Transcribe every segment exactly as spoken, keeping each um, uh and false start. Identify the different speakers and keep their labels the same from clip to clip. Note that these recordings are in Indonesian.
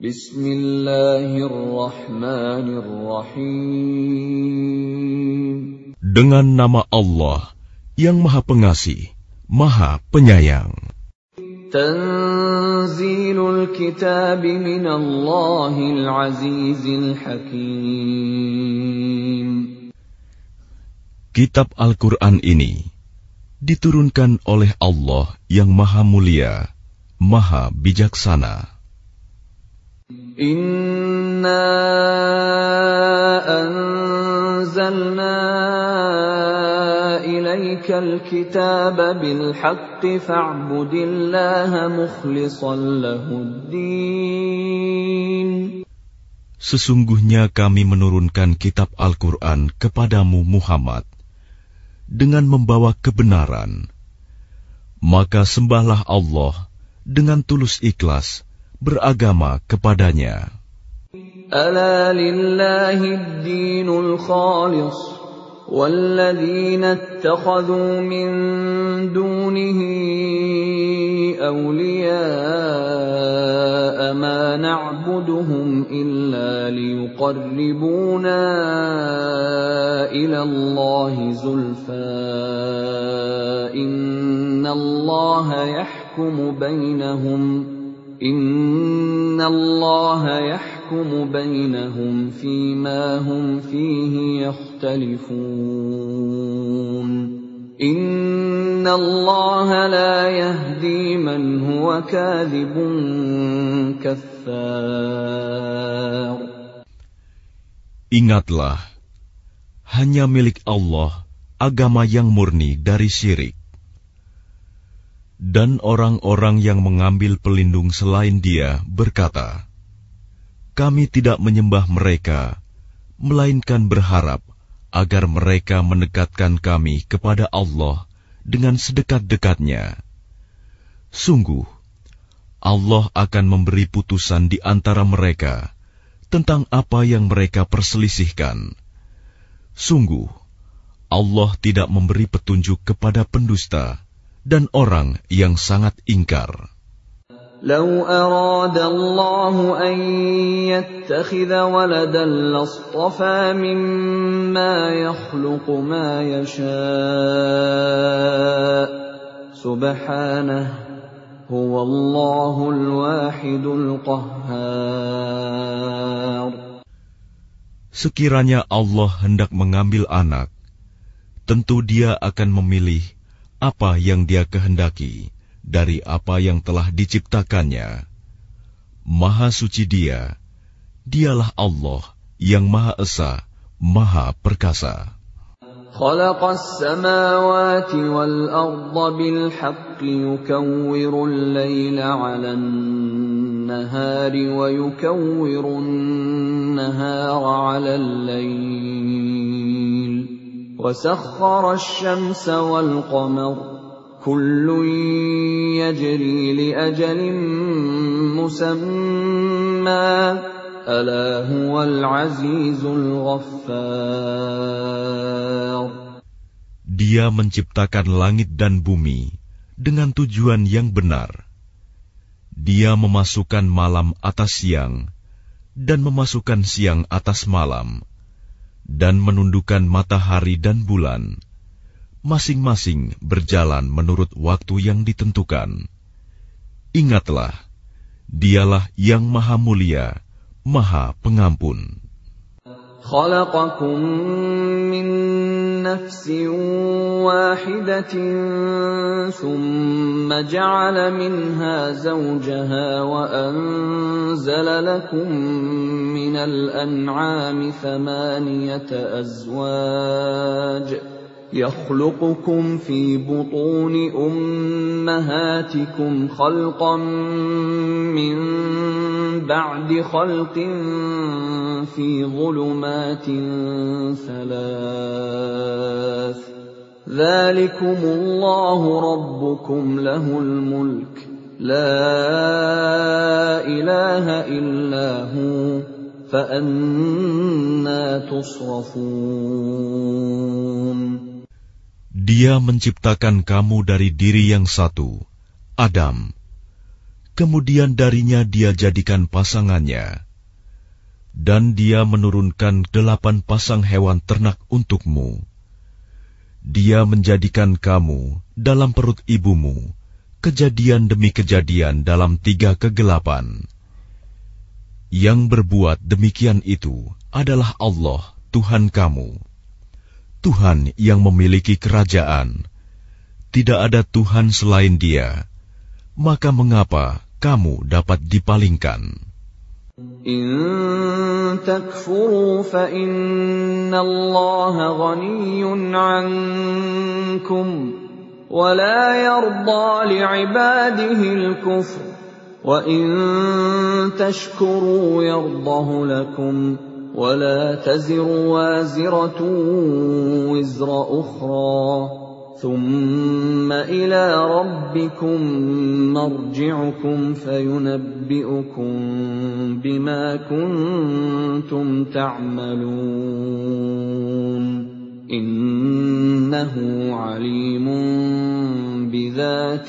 Speaker 1: Bismillahirrahmanirrahim.
Speaker 2: Dengan nama Allah yang Maha Pengasih, Maha Penyayang.
Speaker 1: Tanzilul kitab minallahil azizil hakim.
Speaker 2: Kitab Al-Quran ini diturunkan oleh Allah yang Maha Mulia, Maha Bijaksana.
Speaker 1: Inna anzalna ilaikal kitaba bil haqqi fa'budillaha mukhlishan lahuddin.
Speaker 2: Sesungguhnya kami menurunkan kitab Al-Quran kepadamu Muhammad dengan membawa kebenaran. Maka sembahlah Allah dengan tulus ikhlas beragama kepadanya.
Speaker 1: Ala lillahid dinul khalis walladzina ittakhadhu min dunihi awliya'a ma na'buduhum illa liyuqarribuna ila Allahi zulfa innallaha yahkumu bainahum Inna Allah yahkumu bainahum fima hum fihi yakhtalifun. Inna Allah la yahdi man huwa kadhibun kaffar.
Speaker 2: Ingatlah, hanya milik Allah agama yang murni dari syirik. Dan orang-orang yang mengambil pelindung selain Dia berkata, kami tidak menyembah mereka, melainkan berharap agar mereka mendekatkan kami kepada Allah dengan sedekat-dekatnya. Sungguh, Allah akan memberi putusan di antara mereka tentang apa yang mereka perselisihkan. Sungguh, Allah tidak memberi petunjuk kepada pendusta dan orang yang sangat ingkar.
Speaker 1: Lau arada Allah an yattakhidha waladan lastafa mimma yakhluqu ma yasha' subhanahu huwallahul wahidul qahhar.
Speaker 2: Sekiranya Allah hendak mengambil anak, tentu Dia akan memilih apa yang Dia kehendaki dari apa yang telah diciptakannya. Maha suci Dia, Dialah Allah yang Maha Esa, Maha Perkasa.
Speaker 1: Khalaqas samawati wal arda bil haqqi yukawwirul laila 'alan nahari wa yukawwirun nahara 'alal lail. وسخر الشمس والقمر كل يجري لأجل مسمى ألا هو العزيز الغفار.
Speaker 2: Dia menciptakan langit dan bumi dengan tujuan yang benar. Dia memasukkan malam atas siang dan memasukkan siang atas malam, dan menundukkan matahari dan bulan, masing-masing berjalan menurut waktu yang ditentukan. Ingatlah, Dialah yang Maha Mulia, Maha Pengampun.
Speaker 1: Khalaqakum min nafsin wahidatin thumma ja'ala minha zawjaha wa anzala lakum minal an'ami thamaniyata azwaj يخلقكم في بطون أمهاتكم خلقا من بعد خلق في ظلمات ثلاث ذلكم الله ربكم له الملك لا إله إلا هو فأنى تصرفون.
Speaker 2: Dia menciptakan kamu dari diri yang satu, Adam. kemudian darinya dia jadikan pasangannya, dan dia menurunkan delapan pasang hewan ternak untukmu. Dia menjadikan kamu dalam perut ibumu kejadian demi kejadian dalam tiga kegelapan. Yang berbuat demikian itu adalah Allah, Tuhan kamu, Tuhan yang memiliki kerajaan. Tidak ada Tuhan selain Dia. Maka mengapa kamu dapat dipalingkan?
Speaker 1: In takfuru fa inna Allah ghaniyyun 'ankum wa la yarda li'ibadihi al-kufr wa in tashkuru yardahu lakum wa la taziru waziratun wizra ukhra ثم إلى ربكم مرجعكم فينبئكم بما كنتم تعملون إنه عليم بذات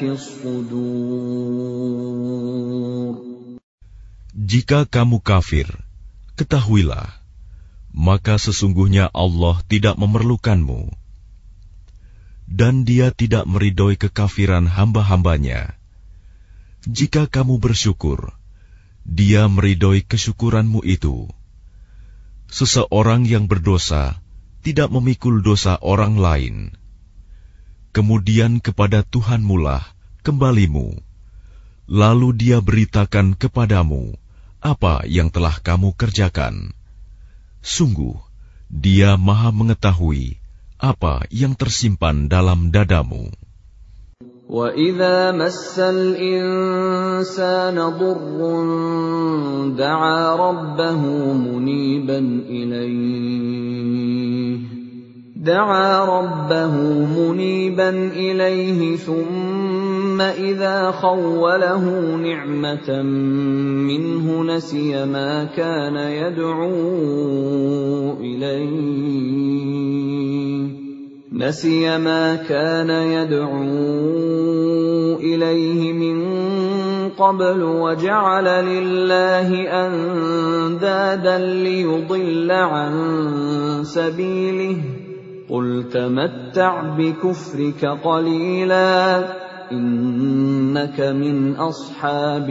Speaker 1: الصدور.
Speaker 2: Jika kamu kafir, ketahuilah, maka sesungguhnya Allah tidak memerlukanmu, dan Dia tidak meridhoi kekafiran hamba-hambanya. Jika kamu bersyukur, Dia meridhoi kesyukuranmu itu. Seseorang yang berdosa tidak memikul dosa orang lain. Kemudian kepada Tuhanmu-lah kembalimu, lalu Dia beritakan kepadamu apa yang telah kamu kerjakan. Sungguh, Dia Maha mengetahui apa yang tersimpan dalam dadamu.
Speaker 1: وَإِذَا مَسَّ الْإِنسَانَ ضُرٌّ دَعَا رَبَّهُ مُنِيبًا إِلَيْهِ دَعَا رَبَّهُ مُنِيبًا إِلَيْهِ ثُمَّ إِذَا خَوَّلَهُ نِعْمَةً مِّنْهُ نَسِيَ مَا كَانَ يَدْعُو إِلَيْهِ نسي ما كان يدعو إليه من قبل وجعل لله أندادا ليضل عن سبيله قل تمتع بكفرك قليلا إنك من أصحاب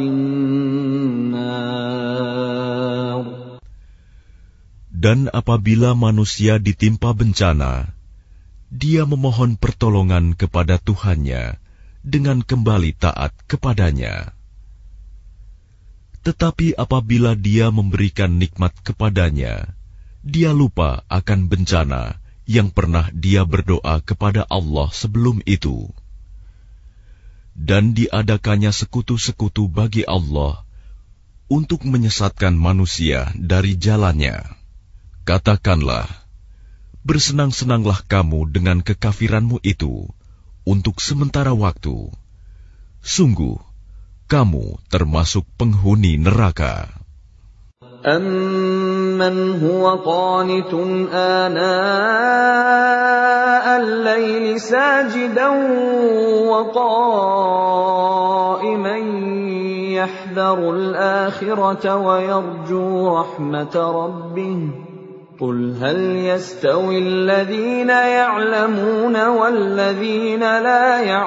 Speaker 1: النار.
Speaker 2: Dan apabila manusia ditimpa bencana, dia memohon pertolongan kepada Tuhannya dengan kembali taat kepadanya. Tetapi apabila dia memberikan nikmat kepadanya, dia lupa akan bencana yang pernah dia berdoa kepada Allah sebelum itu. Dan diadakannya sekutu-sekutu bagi Allah untuk menyesatkan manusia dari jalannya. Katakanlah, bersenang-senanglah kamu dengan kekafiranmu itu untuk sementara waktu. Sungguh, kamu termasuk penghuni neraka.
Speaker 1: أَمَّنْ هُوَ قَانِتٌ آنَاءَ اللَّيْلِ سَاجِدًا وَقَائِمًا يَحْذَرُ الْآخِرَةَ وَيَرْجُو رَحْمَةَ رَبِّهِ قُلْ هَلْ يَسْتَوِي الَّذِينَ يَعْلَمُونَ وَالَّذِينَ لَا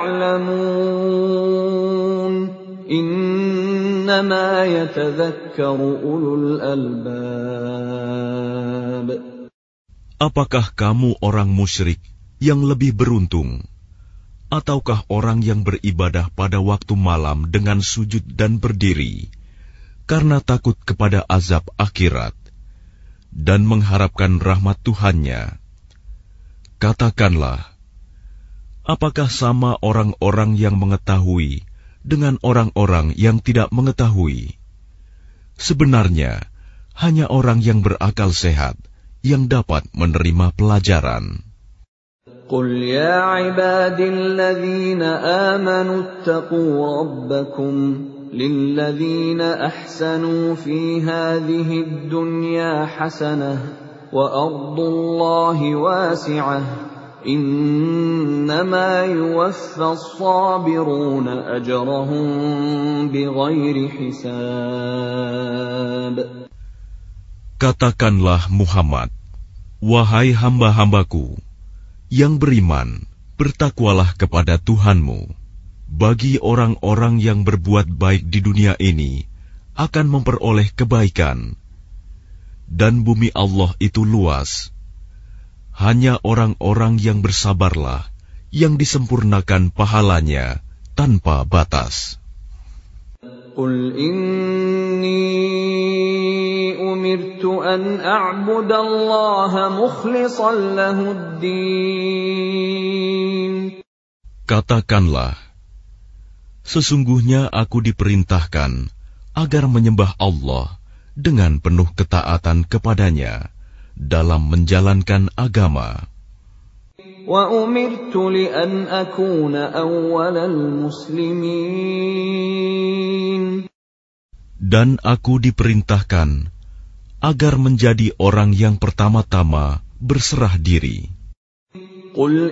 Speaker 1: يَعْلَمُونَ إِنَّمَا يَتَذَكَّرُ أُولُو الْأَلْبَابِ.
Speaker 2: Apakah kamu orang musyrik yang lebih beruntung, ataukah orang yang beribadah pada waktu malam dengan sujud dan berdiri karena takut kepada azab akhirat dan mengharapkan rahmat Tuhannya? Katakanlah, apakah sama orang-orang yang mengetahui dengan orang-orang yang tidak mengetahui? Sebenarnya, hanya orang yang berakal sehat yang dapat menerima pelajaran.
Speaker 1: قُلْ يَا عِبَادِي الَّذِينَ آمَنُوا اتَّقُوا رَبَّكُمْ لِلَّذِينَ أَحْسَنُوا فِي هَذِهِ الدُّنْيَا حَسَنَةٌ وَأَرْضُ اللَّهِ وَاسِعَةٌ Innama yuwaffas sabiruna ajrahum bighairi hisab.
Speaker 2: Katakanlah Muhammad, wahai hamba-hambaku yang beriman, bertakwalah kepada Tuhanmu. Bagi orang-orang yang berbuat baik di dunia ini akan memperoleh kebaikan. Dan bumi Allah itu luas. Hanya orang-orang yang bersabarlah yang disempurnakan pahalanya tanpa batas.
Speaker 1: Qul inni umirtu an a'budallaha mukhlishan lahud-din.
Speaker 2: Katakanlah, sesungguhnya aku diperintahkan agar menyembah Allah dengan penuh ketaatan kepadanya dalam menjalankan agama.
Speaker 1: Wa umirtu li an akuna awwalal muslimin.
Speaker 2: Dan aku diperintahkan agar menjadi orang yang pertama-tama berserah diri.
Speaker 1: Qul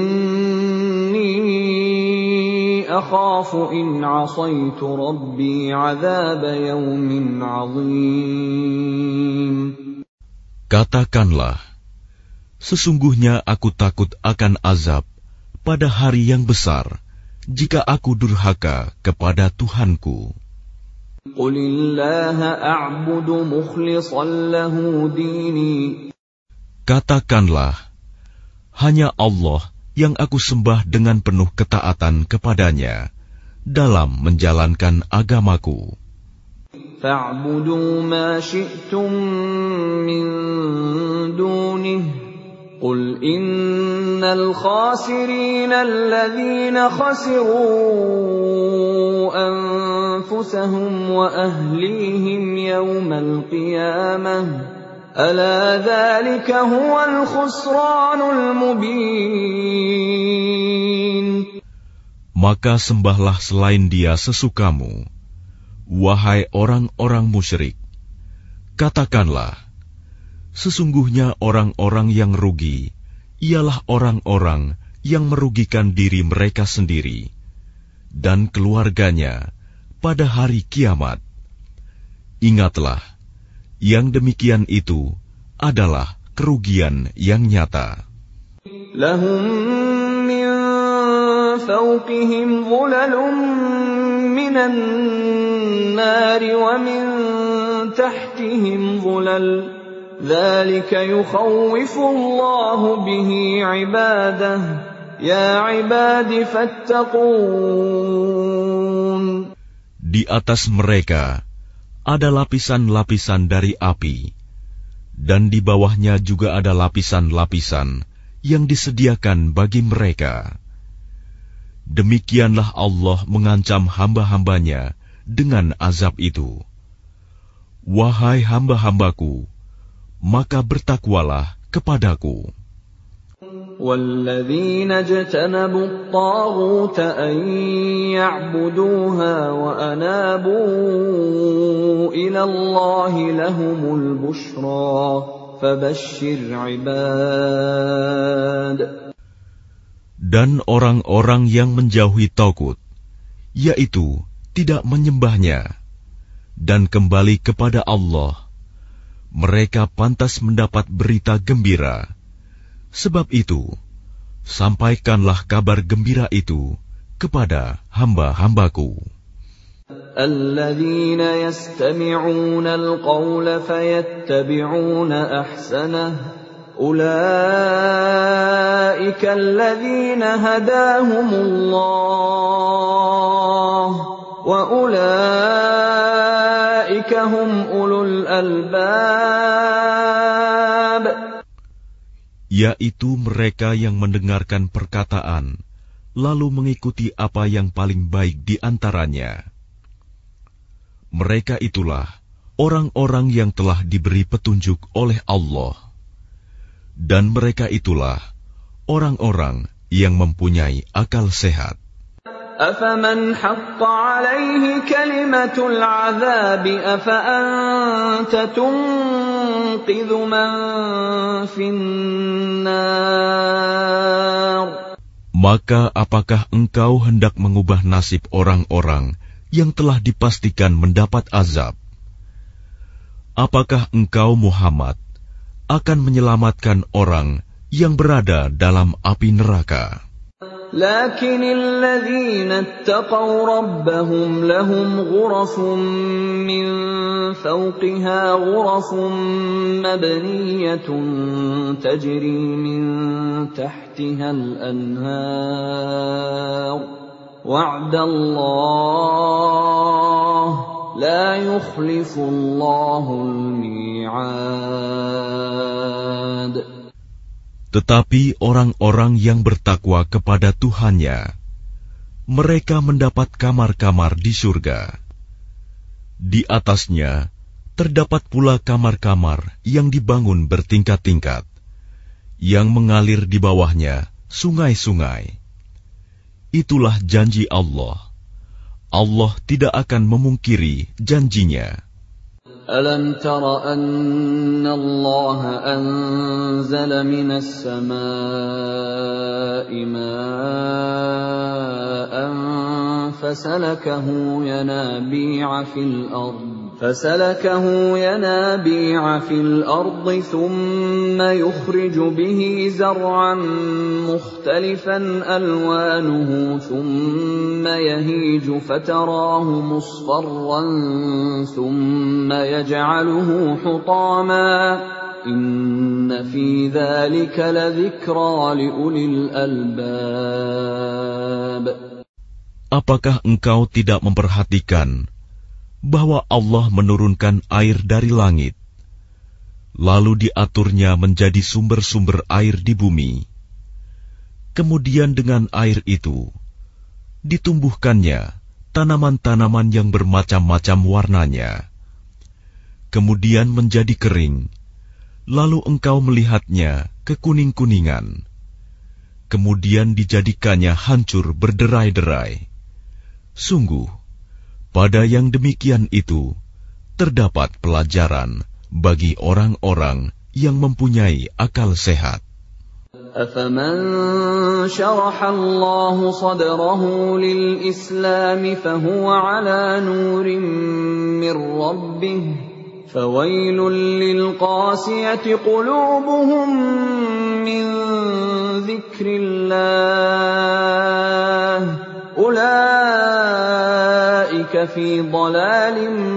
Speaker 1: inni akhafu in 'asaitu rabbi 'adzab yawmin 'adzim.
Speaker 2: Katakanlah, sesungguhnya aku takut akan azab pada hari yang besar jika aku durhaka kepada Tuhanku.
Speaker 1: Qulillaha a'budu mukhlishan lahu dini.
Speaker 2: Katakanlah, hanya Allah yang aku sembah dengan penuh ketaatan kepadanya dalam menjalankan agamaku.
Speaker 1: Fa'budu ma syi'tum min dunihi. Qul innal khasirina alladhina khasiru anfusahum wa ahlihim yawmal qiyamah. Ala dhalika huwal khusranul mubin.
Speaker 2: Maka sembahlah selain Dia sesukamu, wahai orang-orang musyrik. Katakanlah, sesungguhnya orang-orang yang rugi ialah orang-orang yang merugikan diri mereka sendiri dan keluarganya pada hari kiamat. Ingatlah, yang demikian itu adalah kerugian yang nyata.
Speaker 1: Lahum min fawqihim dhulalun minan nari wa min tahtihim dhulal. Dzalika yukhawwifu Allahu bihi 'ibadah. Ya 'ibadi fattaqun.
Speaker 2: Di atas mereka ada lapisan-lapisan dari api, dan di bawahnya juga ada lapisan-lapisan yang disediakan bagi mereka. Demikianlah Allah mengancam hamba-hambanya dengan azab itu. Wahai hamba-hambaku, maka bertakwalah kepadaku.
Speaker 1: وَالَّذِينَ اجْتَنَبُوا الطَّاغُوتَ أَن يَعْبُدُوهَا وَأَنَابُوا إِلَى اللَّهِ لَهُمُ الْبُشْرَى فَبَشِّرْ عِبَادِ.
Speaker 2: Dan orang-orang yang menjauhi tagut, yaitu tidak menyembahnya, dan kembali kepada Allah, mereka pantas mendapat berita gembira. Sebab itu, sampaikanlah kabar gembira itu kepada hamba-hambaku.
Speaker 1: Alladzina yastami'una al-qawla fayattabi'una ahsanah. Ulaika alladzina hadahumullah wa ulaika hum ulul albab.
Speaker 2: Yaitu mereka yang mendengarkan perkataan, lalu mengikuti apa yang paling baik di antaranya. Mereka itulah orang-orang yang telah diberi petunjuk oleh Allah. Dan mereka itulah orang-orang yang mempunyai akal sehat.
Speaker 1: أَفَمَنْ حَقَّ عَلَيْهِ كَلِمَةُ الْعَذَابِ أَفَأَنْتَ تُنْقِذُ ينقذ من في النار.
Speaker 2: Maka apakah engkau hendak mengubah nasib orang-orang yang telah dipastikan mendapat azab? Apakah engkau Muhammad akan menyelamatkan orang yang berada dalam api neraka?
Speaker 1: لكن الذين اتقوا ربهم لهم غرف من فوقها غرف مبنية تجري من تحتها الأنهار وعد الله لا يخلف الله الميعاد.
Speaker 2: Tetapi orang-orang yang bertakwa kepada Tuhannya, mereka mendapat kamar-kamar di surga. Di atasnya terdapat pula kamar-kamar yang dibangun bertingkat-tingkat, yang mengalir di bawahnya sungai-sungai. Itulah janji Allah. Allah tidak akan memungkiri janjinya.
Speaker 1: ألم تر أن الله أنزل من السماء ماء فسلكه ينابيع في الأرض فسلكه ينابيع في الأرض ثم يخرج به زرعا مختلفا ألوانه ثم يهيج فتراه مصفرا ثم يجعله حطاما إن في ذلك لذكرى لأولي الألباب.
Speaker 2: Apakah engkau tidak memperhatikan bahwa Allah menurunkan air dari langit, lalu diaturnya menjadi sumber-sumber air di bumi. Kemudian dengan air itu ditumbuhkannya tanaman-tanaman yang bermacam-macam warnanya. Kemudian menjadi kering, lalu engkau melihatnya kekuning-kuningan. Kemudian dijadikannya hancur berderai-derai. Sungguh, pada yang demikian itu terdapat pelajaran bagi orang-orang yang mempunyai akal sehat.
Speaker 1: أفمن شرح الله صدره للإسلام فهو على نور من ربه فويل للقاسية قلوبهم من ذكر الله أولئك في ضلال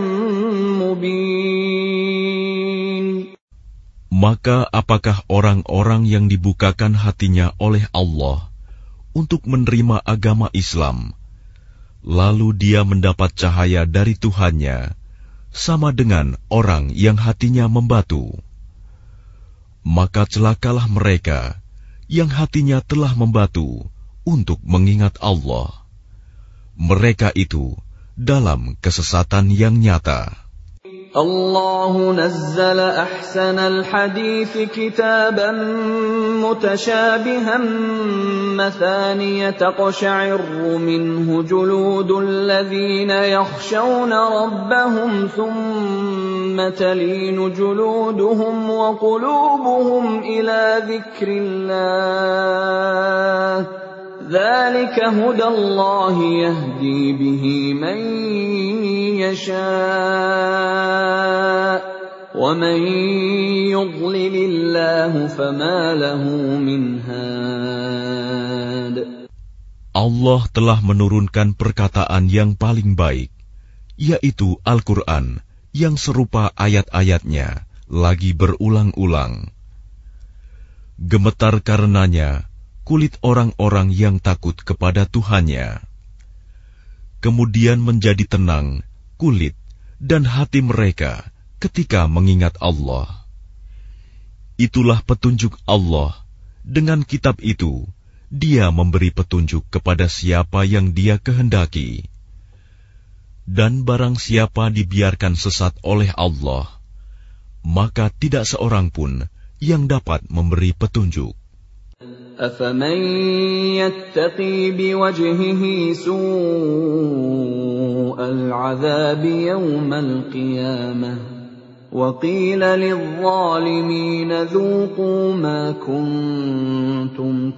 Speaker 1: مبين.
Speaker 2: Maka apakah orang-orang yang dibukakan hatinya oleh Allah untuk menerima agama Islam, lalu dia mendapat cahaya dari Tuhannya, sama dengan orang yang hatinya membatu? Maka celakalah mereka yang hatinya telah membatu untuk mengingat Allah. Mereka itu dalam kesesatan yang nyata.
Speaker 1: الله نزل أحسن الحديث كتابا متشابها مثانية تقشعر منه جلود الذين يخشون ربهم ثم تلين جلودهم وقلوبهم إلى ذكر الله ذلك هدى الله يهدي به من يشاء ومن يضلل الله فما له من هاد.
Speaker 2: Allah telah menurunkan perkataan yang paling baik, yaitu Al-Quran yang serupa ayat-ayatnya lagi berulang-ulang. Gemetar karenanya kulit orang-orang yang takut kepada Tuhannya. Kemudian menjadi tenang kulit dan hati mereka ketika mengingat Allah. Itulah petunjuk Allah. Dengan kitab itu, Dia memberi petunjuk kepada siapa yang Dia kehendaki. Dan barang siapa dibiarkan sesat oleh Allah, maka tidak seorang pun yang dapat memberi petunjuk.
Speaker 1: أفمن يتقي بوجهه سوء العذاب يوم القيامة وَقِيلَ لِلظَّالِمِينَ ذُوقُوا مَا كُنتُمْ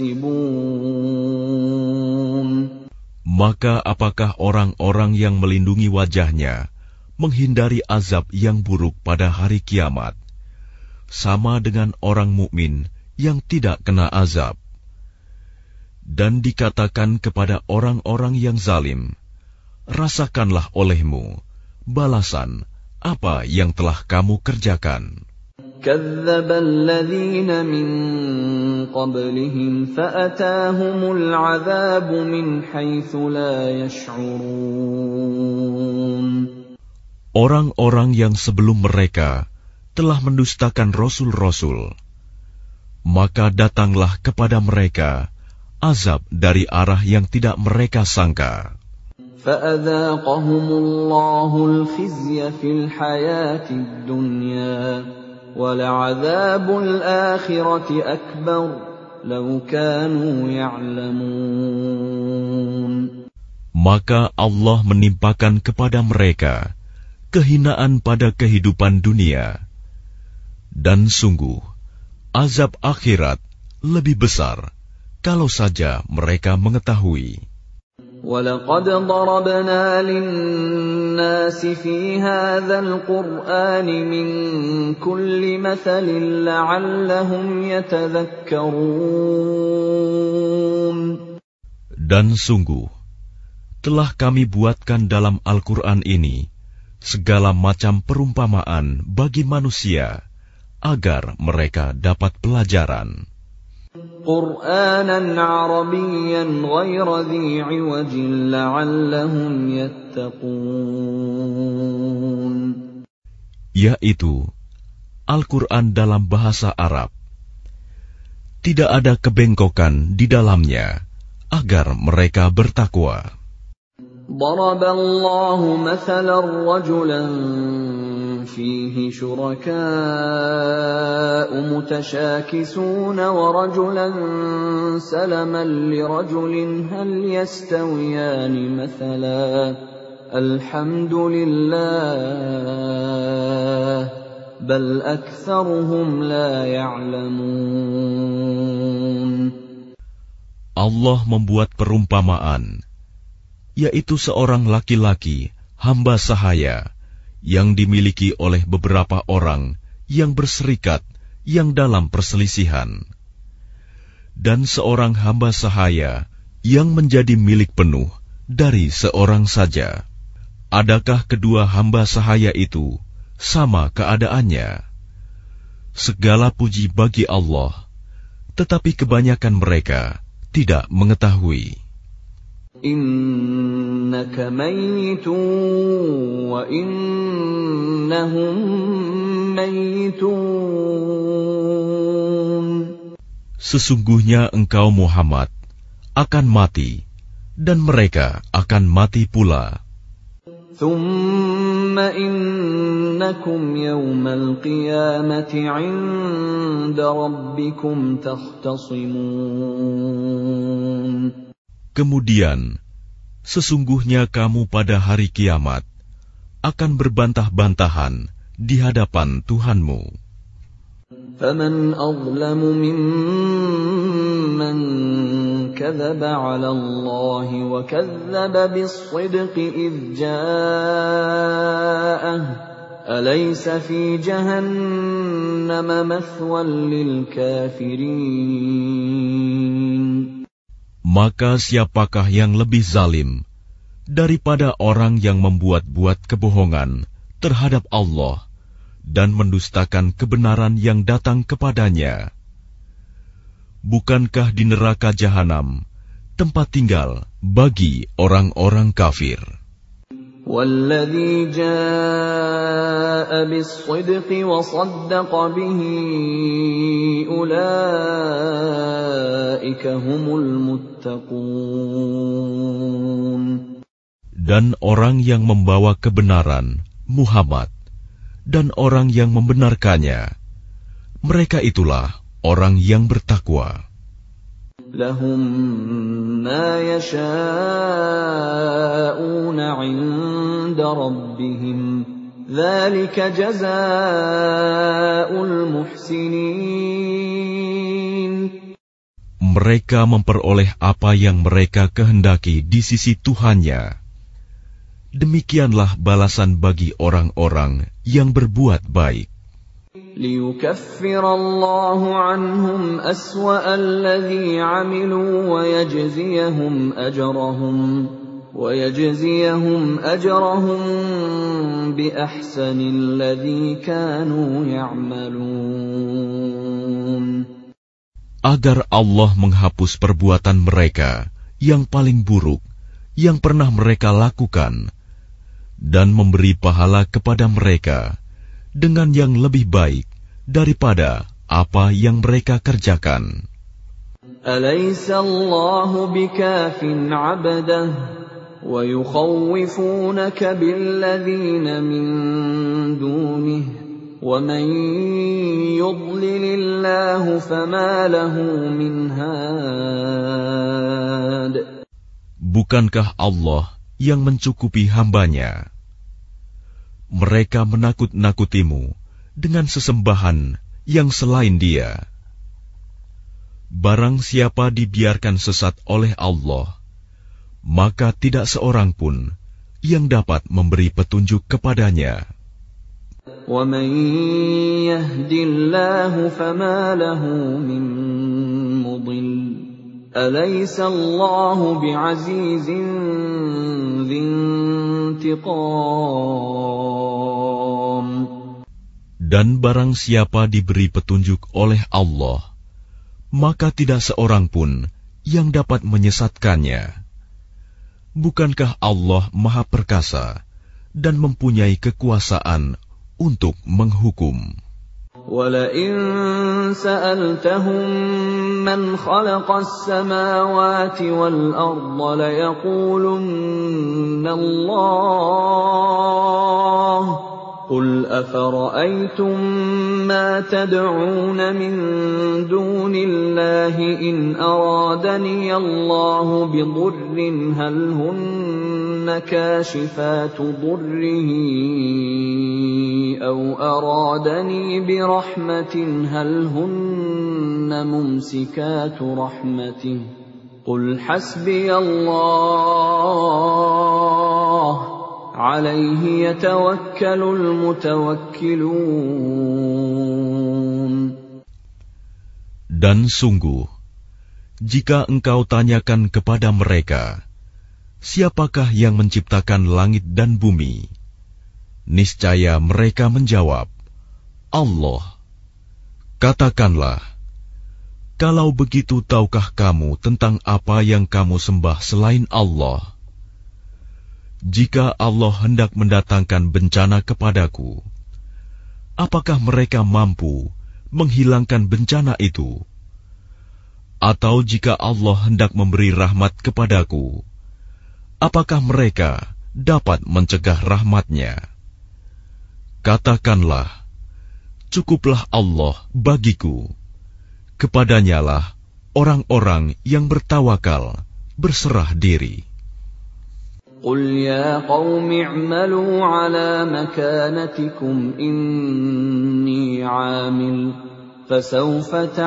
Speaker 1: تَكْسِبُونَ.
Speaker 2: Maka apakah orang-orang yang melindungi wajahnya menghindari azab yang buruk pada hari kiamat, sama dengan orang mukmin yang tidak kena azab? Dan dikatakan kepada orang-orang yang zalim, rasakanlah olehmu balasan apa yang telah kamu kerjakan.
Speaker 1: كَذَّبَ الَّذِينَ مِن قَبْلِهِمْ فَأَتَاهُمُ الْعَذَابُ مِنْ حَيْثُ لَا يَشْعُرُونَ.
Speaker 2: Orang-orang yang sebelum mereka telah mendustakan rasul-rasul, maka datanglah kepada mereka azab dari arah yang tidak mereka sangka.
Speaker 1: فَأَذَاقَهُمُ اللَّهُ الْخِزْيَ فِي الْحَيَاةِ الدُّنْيَا وَلَعَذَابُ الْآخِرَةِ أَكْبَرُ لَوْ كَانُوا يَعْلَمُونَ.
Speaker 2: Maka Allah menimpakan kepada mereka kehinaan pada kehidupan dunia, dan sungguh azab akhirat lebih besar kalau saja mereka mengetahui.
Speaker 1: وَلَقَدْ ضَرَبْنَا لِلنَّاسِ فِي هَذَا الْقُرْآنِ مِنْ كُلِّ مَثَلٍ لَعَلَّهُمْ يَتَذَكَّرُونَ.
Speaker 2: Dan sungguh telah kami buatkan dalam Al-Quran ini segala macam perumpamaan bagi manusia agar mereka dapat pelajaran.
Speaker 1: قُرْآنًا عَرَبِيًّا غَيْرَ ذِي عِوَجٍ لَعَلَّهُمْ يَتَّقُونَ.
Speaker 2: Yaitu Al-Quran dalam bahasa Arab, tidak ada kebengkokan di dalamnya agar mereka bertakwa.
Speaker 1: ضَرَبَ اللَّهُ مَثَلًا رَجُلًا فِيهِ شُرَكَاءُ مُتَشَاكِسُونَ وَرَجُلًا سَلَمًا لِرَجُلٍ هَلْ يَسْتَوِيَانِ مَثَلًا الْحَمْدُ لِلَّهِ بَلْ أَكْثَرُهُمْ لَا يَعْلَمُونَ.
Speaker 2: Allah membuat perumpamaan, yaitu seorang laki-laki hamba sahaya yang dimiliki oleh beberapa orang yang berserikat yang dalam perselisihan, dan seorang hamba sahaya yang menjadi milik penuh dari seorang saja. Adakah kedua hamba sahaya itu sama keadaannya? Segala puji bagi Allah, tetapi kebanyakan mereka tidak mengetahui.
Speaker 1: إِنَّكَ مَيِّتٌ وَإِنَّهُم مَّيِّتُونَ.
Speaker 2: Sesungguhnya engkau Muhammad akan mati, dan mereka akan mati pula.
Speaker 1: ثُمَّ إِنَّكُمْ يَوْمَ الْقِيَامَةِ عِندَ رَبِّكُمْ تَخْتَصِمُونَ.
Speaker 2: Kemudian, sesungguhnya kamu pada hari kiamat akan berbantah-bantahan di hadapan Tuhanmu.
Speaker 1: فَمَنْ أَظْلَمُ مِمَّنْ كَذَبَ عَلَى اللَّهِ وَكَذَّبَ بِالصِّدْقِ إِذْ جَاءَهُ أَلَيْسَ فِي جَهَنَّمَ مَثْوًى لِلْكَافِرِينَ.
Speaker 2: Maka siapakah yang lebih zalim daripada orang yang membuat-buat kebohongan terhadap Allah dan mendustakan kebenaran yang datang kepadanya? Bukankah di neraka jahanam tempat tinggal bagi orang-orang kafir?
Speaker 1: وَالَّذِي جَاءَ بِالصِّدْقِ وَصَدَّقَ بِهِ أُولَئِكَ هُمُ الْمُتَّقُونَ.
Speaker 2: Dan orang yang membawa kebenaran, Muhammad, dan orang yang membenarkannya, mereka itulah orang yang bertakwa.
Speaker 1: لَهُم مَّا يَشَاءُونَ عِندَ رَبِّهِمْ ذلك جزاء المحسنين.
Speaker 2: Mereka memperoleh apa yang mereka kehendaki di sisi Tuhannya. Demikianlah balasan bagi orang-orang yang berbuat baik.
Speaker 1: ليكفر الله عنهم أسوأ الذي عملوا ويجزيهم أجرهم ويجزيهم أجرهم بأحسن الذي كانوا يعملون.
Speaker 2: Agar Allah menghapus perbuatan mereka yang paling buruk yang pernah mereka lakukan dan memberi pahala kepada mereka dengan yang lebih baik daripada apa yang mereka kerjakan.
Speaker 1: Alaysa Allahu bikafin 'abdahu wa yukhawifunaka billadzina min dunihi wa man yudlilillahu fama lahu min had.
Speaker 2: Bukankah Allah yang mencukupi hambanya? Mereka menakut-nakutimu dengan sesembahan yang selain Dia. Barang siapa dibiarkan sesat oleh Allah, maka tidak seorang pun yang dapat memberi petunjuk kepadanya.
Speaker 1: وَمَن يَهْدِ اللَّهُ فَمَا لَهُ مِن مُّضِلٍّ أَلَيْسَ اللَّهُ بِعَزِيزٍ ذِي انتِقَامٍ.
Speaker 2: Dan barang siapa diberi petunjuk oleh Allah, maka tidak seorang pun yang dapat menyesatkannya. Bukankah Allah Maha Perkasa dan mempunyai kekuasaan untuk menghukum?
Speaker 1: وَلَئِن سَأَلْتَهُم مَّنْ خَلَقَ السَّمَاوَاتِ وَالْأَرْضَ لَيَقُولُنَّ اللَّهُ قُلْ أَفَرَأَيْتُم مَّا تَدْعُونَ مِن دُونِ اللَّهِ إِنْ أَرَادَنِيَ اللَّهُ بِضُرٍّ هَلْ هُنَّ كَاشِفَاتُ ضُرِّهِ أَوْ أَرَادَنِي بِرَحْمَةٍ هَلْ هُنَّ مُمْسِكَاتُ رَحْمَتِهِ قُلْ حَسْبِيَ اللَّهُ عَلَيْهِ يَتَوَكَّلُ الْمُتَوَكِّلُونَ.
Speaker 2: Dan sungguh, jika engkau tanyakan kepada mereka, siapakah yang menciptakan langit dan bumi? Niscaya mereka menjawab, Allah. Katakanlah, kalau begitu tahukah kamu tentang apa yang kamu sembah selain Allah? Jika Allah hendak mendatangkan bencana kepadaku, apakah mereka mampu menghilangkan bencana itu? Atau jika Allah hendak memberi rahmat kepadaku, apakah mereka dapat mencegah rahmat-Nya? Katakanlah, cukuplah Allah bagiku. Kepadanyalah orang-orang yang bertawakal berserah diri.
Speaker 1: قُلْ يَا قَوْمِ اعْمَلُوا عَلَى مَكَانَتِكُمْ إِنِّي عَامِلٌ فَسَوْفَ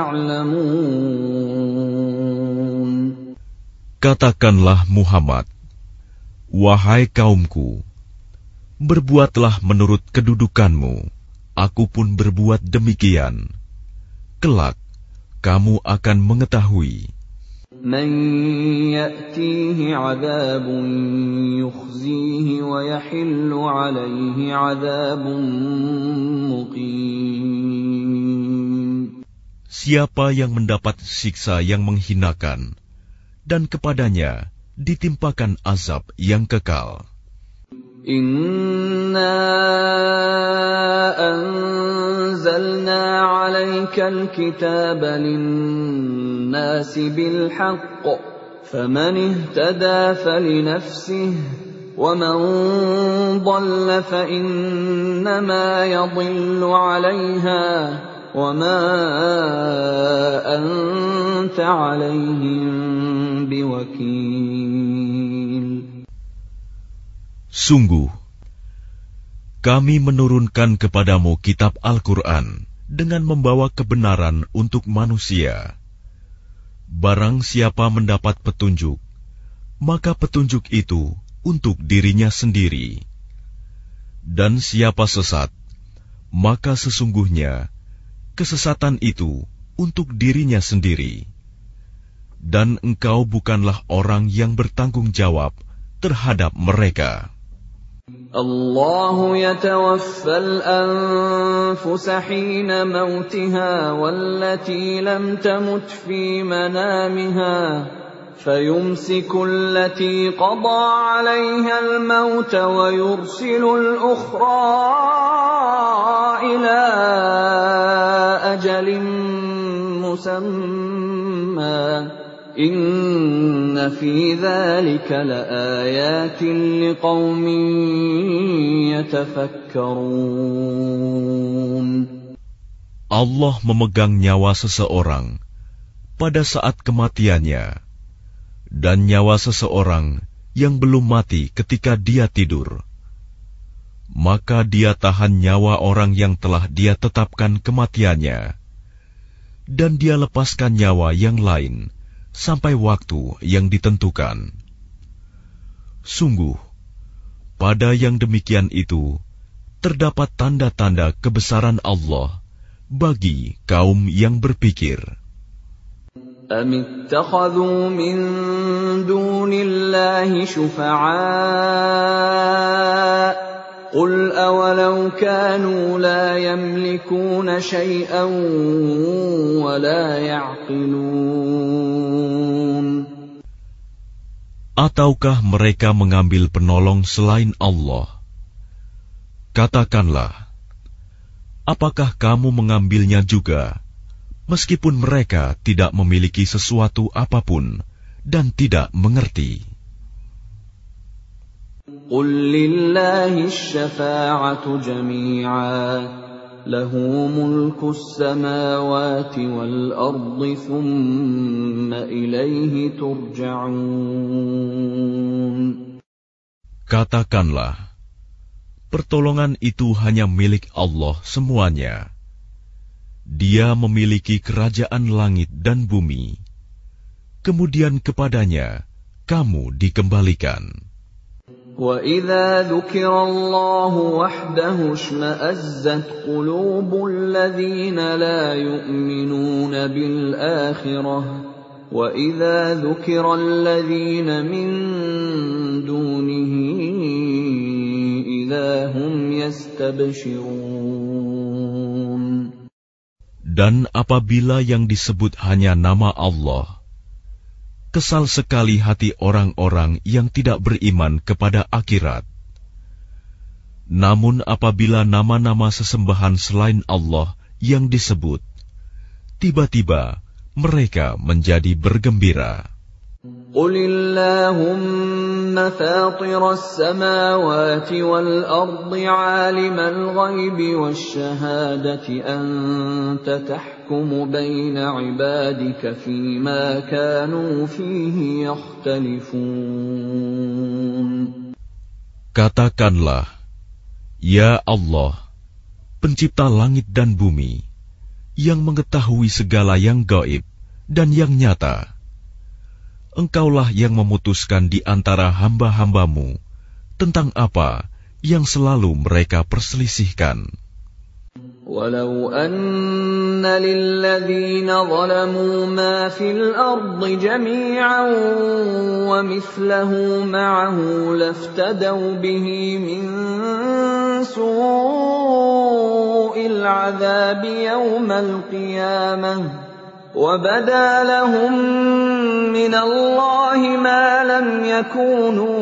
Speaker 1: تَعْلَمُونَ.
Speaker 2: Katakanlah Muhammad, wahai kaumku, berbuatlah menurut kedudukanmu, aku pun berbuat demikian. Kelak, kamu akan mengetahui.
Speaker 1: مَن يَأْتِيهِ عَذَابٌ يُخْزِيهِ وَيَحِلُّ عَلَيْهِ عَذَابٌ مُقِيمٌ.
Speaker 2: Siapa yang mendapat siksa yang menghinakan, dan kepadanya ditimpakan azab yang kekal.
Speaker 1: Inna anzalna 'alaikal kitaba lin-nasi bil haqq faman ihtada falinafsihi wa man dhalla fa innama yadhillu 'alayha wa ma anta 'alayhim biwakil.
Speaker 2: Sungguh, Kami menurunkan kepadamu kitab Al-Quran dengan membawa kebenaran untuk manusia. Barang siapa mendapat petunjuk, maka petunjuk itu untuk dirinya sendiri. Dan siapa sesat, maka sesungguhnya kesesatan itu untuk dirinya sendiri. Dan engkau bukanlah orang yang bertanggung jawab terhadap mereka.
Speaker 1: الله يتوفى الأنفس حين موتها والتي لم تمت في منامها فيمسك التي قضى عليها الموت ويرسل الأخرى إلى أجل مسمى إن في ذلك لآيات لقوم يتفكرون.
Speaker 2: Allah memegang nyawa seseorang pada saat kematiannya, dan nyawa seseorang yang belum mati ketika dia tidur. Maka dia tahan nyawa orang yang telah dia tetapkan kematiannya, dan dia lepaskan nyawa yang lain sampai waktu yang ditentukan. Sungguh, pada yang demikian itu terdapat tanda-tanda kebesaran Allah bagi kaum yang berpikir.
Speaker 1: أَمِ اتَّخَذُوا مِن دُونِ اللَّهِ شُفَعَاءَ قُلْ أَوَلَوْ كَانُوا لَا يَمْلِكُونَ شَيْئًا وَلَا يَعْقِلُونَ.
Speaker 2: Ataukah mereka mengambil penolong selain Allah? Katakanlah, apakah kamu mengambilnya juga, meskipun mereka tidak memiliki sesuatu apapun dan tidak mengerti?
Speaker 1: قُلْ لِلَّهِ الشَّفَاعَةُ جَمِيعًا لَهُ مُلْكُ السَّمَاوَاتِ وَالْأَرْضِ ثُمَّ إِلَيْهِ تُرْجَعُونَ.
Speaker 2: Katakanlah, pertolongan itu hanya milik Allah semuanya. Dia memiliki kerajaan langit dan bumi. Kemudian kepadanya kamu dikembalikan.
Speaker 1: وَإِذَا ذُكِرَ اللَّهُ وَحْدَهُ اشْمَأَزَّتْ قُلُوبُ الَّذِينَ لَا يُؤْمِنُونَ بِالْآخِرَةِ وَإِذَا ذُكِرَ الَّذِينَ مِن دُونِهِ إِذَا هُمْ يَسْتَبْشِرُونَ.
Speaker 2: Dan apabila yang disebut hanya nama Allah, kesal sekali hati orang-orang yang tidak beriman kepada akhirat. Namun apabila nama-nama sesembahan selain Allah yang disebut, tiba-tiba mereka menjadi bergembira.
Speaker 1: قُلِ اللَّهُمَّ فَاطِرَ السَّمَاوَاتِ وَالْأَرْضِ عَالِمَ الْغَيْبِ وَالشَّهَادَةِ أَنْتَ تَحْكُمُ بَيْنَ عِبَادِكَ فِيمَا كَانُوا فِيهِ يَخْتَلِفُونَ.
Speaker 2: Katakanlah, Ya Allah, pencipta langit dan bumi, yang mengetahui segala yang gaib dan yang nyata, Engkaulah yang memutuskan di antara hamba-hambamu tentang apa yang selalu mereka perselisihkan.
Speaker 1: وَلَوْ أَنَّ لِلَّذِينَ ظَلَمُوا مَا فِي الْأَرْضِ جَمِيعًا وَمِثْلَهُ مَعَهُ لَافْتَدَوْا بِهِ مِنْ سُوءِ الْعَذَابِ يَوْمَ الْقِيَامَةِ وَبَدَا لَهُم مِّنَ اللَّهِ مَا لَمْ يَكُونُوا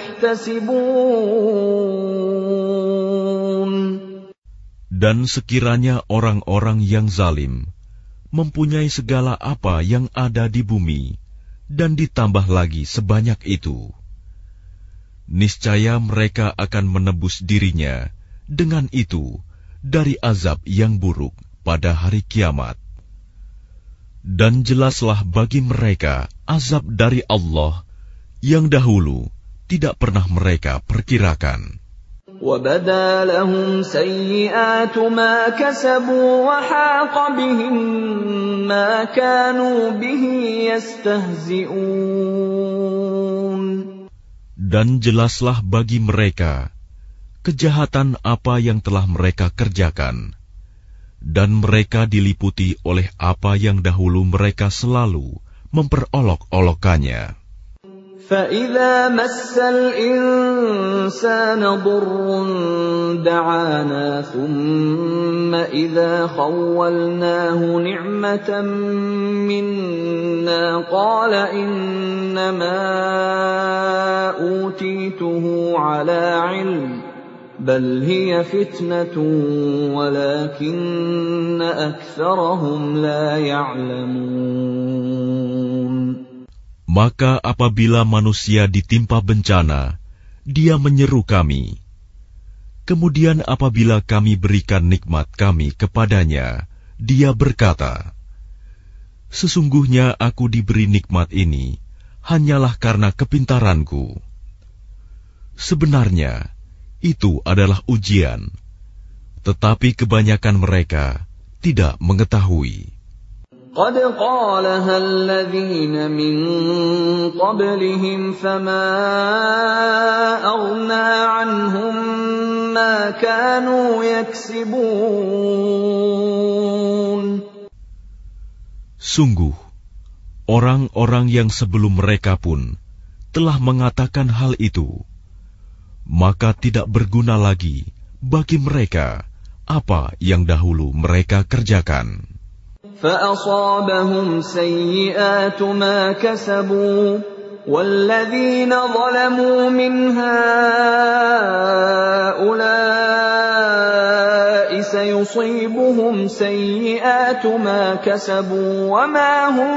Speaker 1: يَحْتَسِبُونَ.
Speaker 2: Dan sekiranya orang-orang yang zalim mempunyai segala apa yang ada di bumi dan ditambah lagi sebanyak itu, niscaya mereka akan menebus dirinya dengan itu dari azab yang buruk pada hari kiamat. Dan jelaslah bagi mereka azab dari Allah yang dahulu tidak pernah mereka perkirakan.
Speaker 1: وَبَدَا لَهُمْ سَيِّئَاتُ مَا كَسَبُوا وَحَاقَ بِهِم مَّا كَانُوا بِهِ يَسْتَهْزِئُونَ.
Speaker 2: Dan jelaslah bagi mereka kejahatan apa yang telah mereka kerjakan, dan mereka diliputi oleh apa yang dahulu mereka selalu memperolok-olokkannya.
Speaker 1: فَإِذَا مَسَّ الْإِنسَانَ ضُرٌّ دَعَانَا ثُمَّ إِذَا خَوَّلْنَاهُ نِعْمَةً مِنَّا قَالَ إِنَّمَا أُوتِيتُهُ عَلَى عِلْمٍ بَلْ هِيَ فِتْنَةٌ وَلَكِنَّ أَكْثَرَهُمْ لَا يَعْلَمُونَ.
Speaker 2: Maka apabila manusia ditimpa bencana, dia menyeru kami. Kemudian apabila kami berikan nikmat kami kepadanya, dia berkata, sesungguhnya aku diberi nikmat ini hanyalah karena kepintaranku. Sebenarnya, itu adalah ujian, tetapi kebanyakan mereka tidak mengetahui.
Speaker 1: قَدْ قَالَهَا الَّذِينَ مِن قَبْلِهِمْ فَمَا أَغْنَىٰ عَنْهُم مَّا كَانُوا يَكْسِبُونَ.
Speaker 2: Sungguh, orang-orang yang sebelum mereka pun telah mengatakan hal itu, maka tidak berguna lagi bagi mereka apa yang dahulu mereka kerjakan.
Speaker 1: فَأَصَابَهُمْ سَيِّئَاتُ مَا كَسَبُوا وَالَّذِينَ ظَلَمُوا مِنْ هَٰؤُلَاءِ سَيُصِيبُهُمْ سَيِّئَاتُ مَا كَسَبُوا وَمَا هُمْ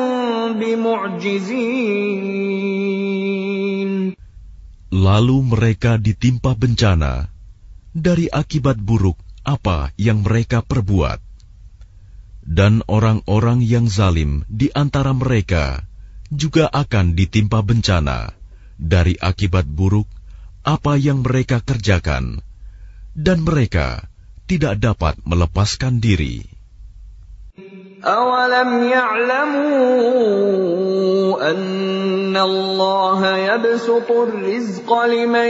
Speaker 1: بِمُعْجِزِينَ.
Speaker 2: Lalu mereka ditimpa bencana dari akibat buruk apa yang mereka perbuat. Dan orang-orang yang zalim di antara mereka juga akan ditimpa bencana dari akibat buruk apa yang mereka kerjakan, dan mereka tidak dapat melepaskan diri.
Speaker 1: أَوَلَمْ يَعْلَمُوا أَنَّ اللَّهَ يَبْسُطُ الرِّزْقَ لِمَن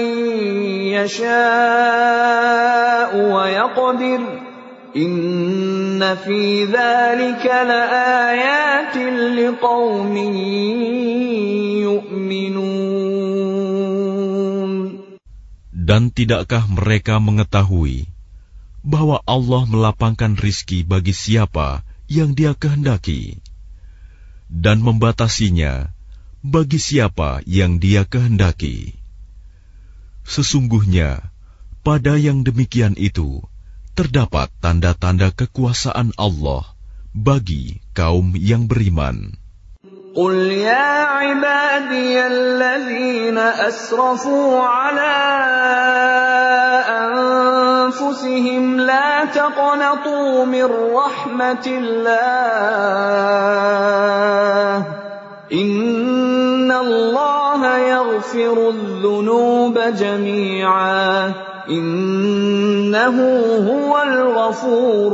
Speaker 1: يَشَاءُ وَيَقْدِرُ إِنَّ فِي ذَلِكَ لَآيَاتٍ لِقَوْمٍ يُؤْمِنُونَ.
Speaker 2: Dan tidakkah mereka mengetahui bahwa Allah melapangkan rizki bagi siapa yang Dia kehendaki, dan membatasinya bagi siapa yang Dia kehendaki? Sesungguhnya pada yang demikian itu terdapat tanda-tanda kekuasaan Allah bagi kaum yang beriman.
Speaker 1: قُلْ يَا عِبَادِيَ الَّذِينَ أَسْرَفُوا عَلَىٰ أَنفُسِهِمْ لَا تَقْنَطُوا مِن رَّحْمَةِ اللَّهِ إِنَّ اللَّهَ يَغْفِرُ الذُّنُوبَ جَمِيعًا إِنَّهُ هُوَ الْغَفُورُ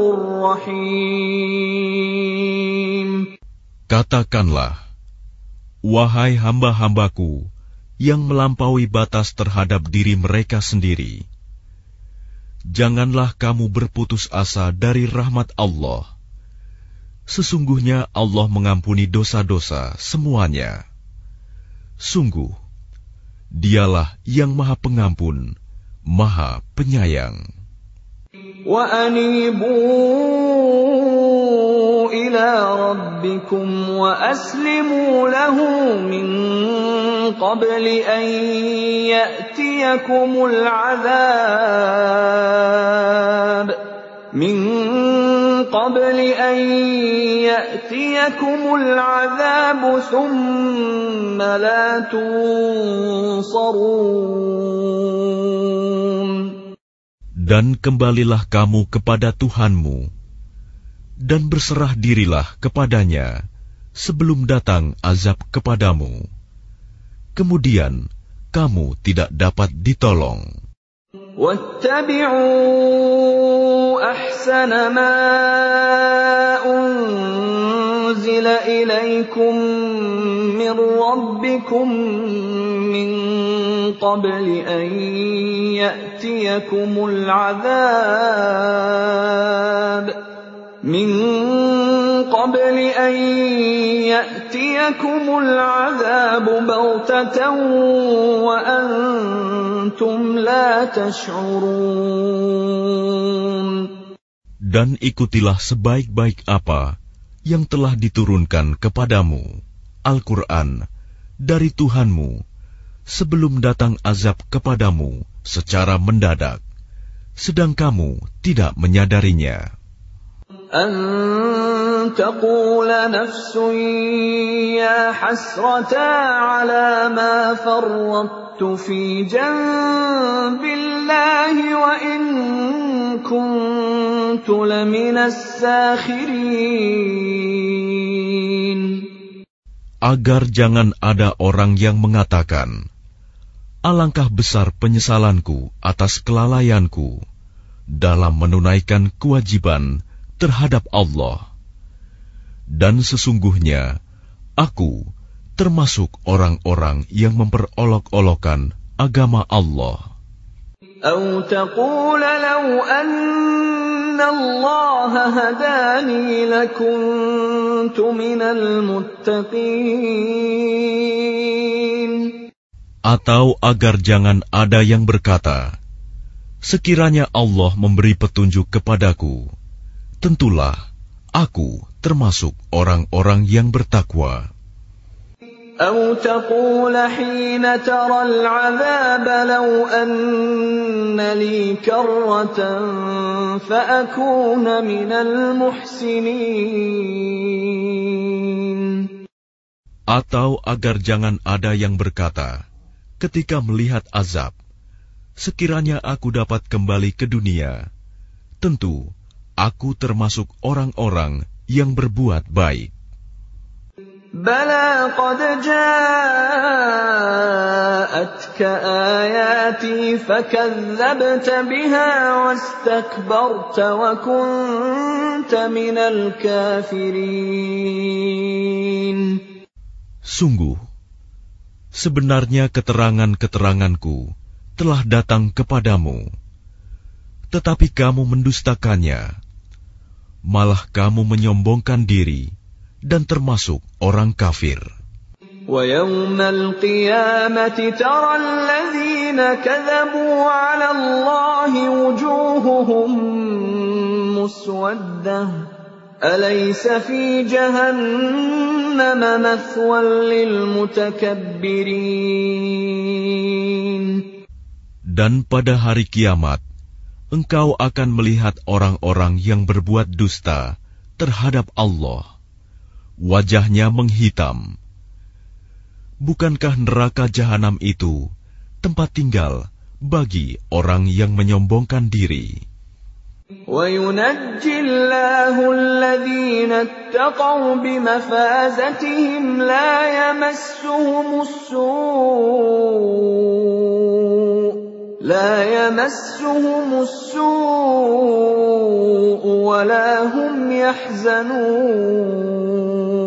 Speaker 1: الرَّحِيمُ.
Speaker 2: Katakanlah, wahai hamba-hambaku yang melampaui batas terhadap diri mereka sendiri, janganlah kamu berputus asa dari rahmat Allah. Sesungguhnya Allah mengampuni dosa-dosa semuanya. Sungguh, Dialah yang Maha Pengampun, Maha Penyayang.
Speaker 1: وَأَنِيبُوا إِلَىٰ رَبِّكُمْ وَأَسْلِمُوا لَهُ مِن قَبْلِ أَن يَأْتِيَكُمُ الْعَذَابُ مِن قَبْلِ أَن يَأْتِيَكُمُ الْعَذَابُ ثُمَّ لَا تُنصَرُونَ.
Speaker 2: Dan kembalilah kamu kepada Tuhanmu, dan berserah dirilah kepadanya sebelum datang azab kepadamu. Kemudian kamu tidak dapat ditolong.
Speaker 1: وَاتَّبِعُوا أَحْسَنَ مَا أُنزِلَ إِلَيْكُم مِّن رَّبِّكُم مِّن قَبْلِ أَن يَأْتِيَكُمُ الْعَذَابُ مِن قَبْلِ أَن يَأْتِيَكُمُ الْعَذَابُ بَغْتَةً وَأَنتُمْ لَا تَشْعُرُونَ.
Speaker 2: Dan ikutilah sebaik-baik apa yang telah diturunkan kepadamu, Al-Quran, dari Tuhanmu, sebelum datang azab kepadamu secara mendadak, sedang kamu tidak menyadarinya.
Speaker 1: أَن تَقُولَ نَفْسٌ يَا حَسْرَتَا عَلَىٰ مَا فَرَّطتُ فِي جَنبِ اللَّهِ وَإِن كُنتُ لَمِنَ السَّاخِرِينَ.
Speaker 2: Agar jangan ada orang yang mengatakan, alangkah besar penyesalanku atas kelalaianku dalam menunaikan kewajiban terhadap Allah. Dan sesungguhnya, aku termasuk orang-orang yang memperolok-olokkan agama Allah.
Speaker 1: أَوْ تَقُولَ لَوْ أَنَّ اللَّهَ هَدَانِي لَكُنتُ مِنَ الْمُتَّقِينَ.
Speaker 2: Atau agar jangan ada yang berkata, sekiranya Allah memberi petunjuk kepadaku, tentulah aku termasuk orang-orang yang bertakwa.
Speaker 1: أَوْ تَقُولَ حِينَ تَرَى الْعَذَابَ لَوْ أَنَّ لِي كَرَّةً فَأَكُونَ مِنَ الْمُحْسِنِينَ.
Speaker 2: Atau agar jangan ada yang berkata, ketika melihat azab, sekiranya aku dapat kembali ke dunia, tentu aku termasuk orang-orang yang berbuat baik.
Speaker 1: بَلَىٰ قَدْ جَاءَتْكَ آيَاتِي فَكَذَّبْتَ بِهَا وَاسْتَكْبَرْتَ وَكُنتَ مِنَ الْكَافِرِينَ.
Speaker 2: Sungguh, sebenarnya keterangan-keteranganku telah datang kepadamu, tetapi kamu mendustakannya, malah kamu menyombongkan diri dan termasuk orang kafir.
Speaker 1: وَيَوْمَ الْقِيَامَةِ تَرَى الَّذِينَ كَذَبُوا عَلَى اللَّهِ وُجُوهُهُم مُّسْوَدَّةٌ أَلَيْسَ فِي جَهَنَّمَ مَثْوًى لِّلْمُتَكَبِّرِينَ.
Speaker 2: Dan pada hari kiamat, engkau akan melihat orang-orang yang berbuat dusta terhadap Allah. Wajahnya menghitam. Bukankah neraka jahanam itu tempat tinggal bagi orang yang menyombongkan diri?
Speaker 1: وَيُنَجِّي اللَّهُ الَّذِينَ اتَّقَوْا بِمَفَازَتِهِمْ لَا يَمَسُّهُمُ السُّوءُ لَا يَمَسُّهُمُ السُّوءُ وَلَا هُمْ يَحْزَنُونَ.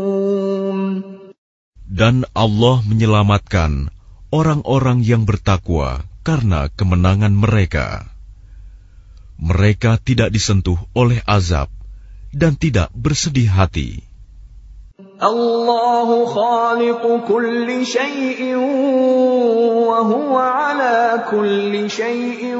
Speaker 2: Dan Allah menyelamatkan orang-orang yang bertakwa karena kemenangan mereka. Mereka tidak disentuh oleh azab dan tidak bersedih hati.
Speaker 1: Allahu khaliqu kulli syai'in wa huwa ala kulli syai'in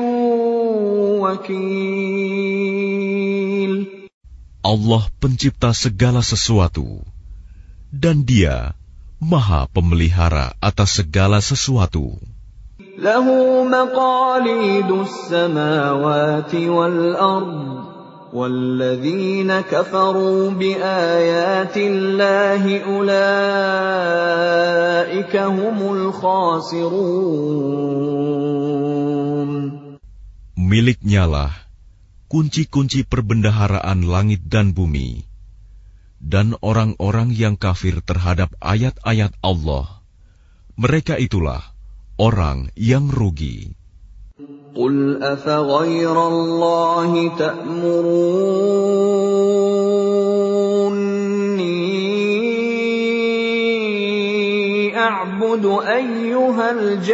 Speaker 1: wakil.
Speaker 2: Allah pencipta segala sesuatu, dan Dia Maha pemelihara atas segala sesuatu.
Speaker 1: Lahu maqalidus samawati wal ard, walladzina kafaru biayatillahi ulaika humul khasirun.
Speaker 2: Miliknyalah kunci-kunci perbendaharaan langit dan bumi. Dan orang-orang yang kafir terhadap ayat-ayat Allah, mereka itulah orang yang rugi.
Speaker 1: قُلْ أَفَغَيْرَ اللَّهِ تَأْمُرُونِّي أَعْبُدُ أَيُّهَا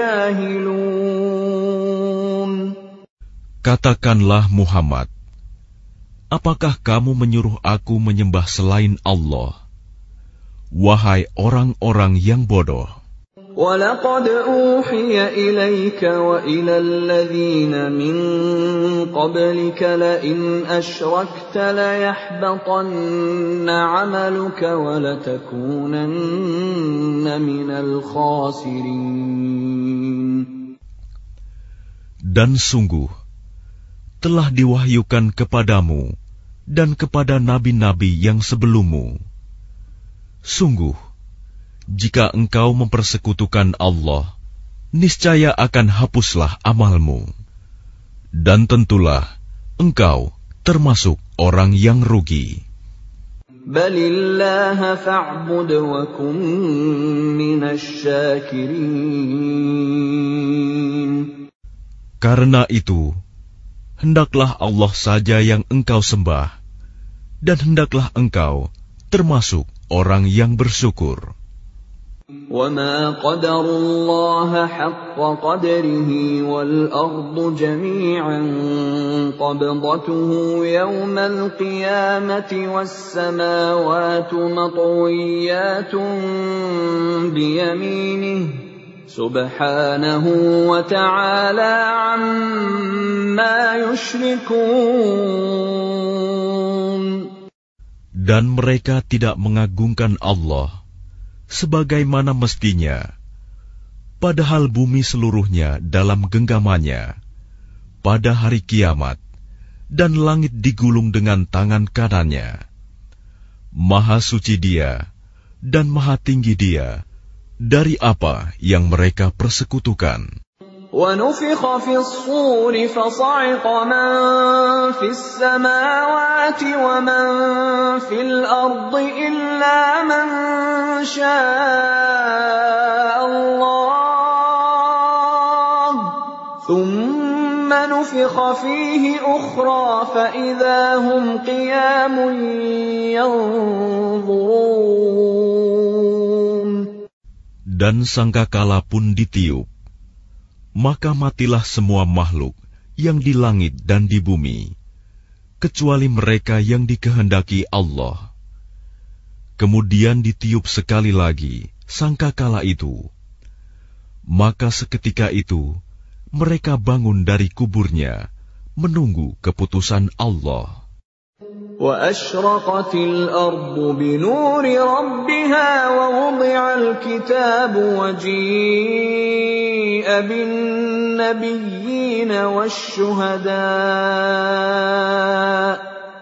Speaker 1: الْجَاهِلُونَ.
Speaker 2: Katakanlah Muhammad, apakah kamu menyuruh aku menyembah selain Allah? Wahai orang-orang yang bodoh.
Speaker 1: وَلَقَدْ أُوحِيَ إِلَيْكَ وَإِلَى الَّذِينَ مِن قَبْلِكَ لَئِنْ أَشْرَكْتَ لَيَحْبَطَنَّ عَمَلُكَ وَلَتَكُونَنَّ مِنَ الْخَاسِرِينَ.
Speaker 2: Dan sungguh, telah diwahyukan kepadamu dan kepada nabi-nabi yang sebelummu. Sungguh, jika engkau mempersekutukan Allah, niscaya akan hapuslah amalmu. Dan tentulah engkau termasuk orang yang rugi.
Speaker 1: Balillaha fa'bud wa kun minasyakirin.
Speaker 2: Karena itu, hendaklah Allah saja yang engkau sembah, dan hendaklah engkau termasuk orang yang bersyukur.
Speaker 1: وَمَا قَدَرُوا اللَّهَ حَقَّ قَدْرِهِ وَالْأَرْضُ جَمِيعًا قَبْضَتُهُ يَوْمَ الْقِيَامَةِ وَالسَّمَاوَاتُ مَطْوِيَّاتٌ بِيَمِينِهِ سُبْحَانَهُ وَتَعَالَى عَمَّا يُشْرِكُونَ.
Speaker 2: Dan mereka tidak mengagungkan Allah sebagaimana mestinya, padahal bumi seluruhnya dalam genggamannya pada hari kiamat, dan langit digulung dengan tangan kanannya. Maha suci Dia dan maha tinggi Dia dari apa yang mereka persekutukan.
Speaker 1: وَنُفِخَ فِي الصُّورِ فَصَعِقَ مَن فِي السَّمَاوَاتِ وَمَن فِي الْأَرْضِ إِلَّا مَن شَاءَ اللَّهُ ثُمَّ نُفِخَ فِيهِ أُخْرَىٰ فَإِذَا هُمْ قِيَامٌ يَنظُرُونَ.
Speaker 2: Dan sangkakala pun ditiup, maka matilah semua makhluk yang di langit dan di bumi, kecuali mereka yang dikehendaki Allah. Kemudian ditiup sekali lagi sangkakala itu, maka seketika itu mereka bangun dari kuburnya, menunggu keputusan Allah.
Speaker 1: وَأَشْرَقَتِ الْأَرْضُ بِنُورِ رَبِّهَا وَوُضِعَ الْكِتَابُ وَجِيءَ بِالنَّبِيِّينَ وَالشُّهَدَاءِ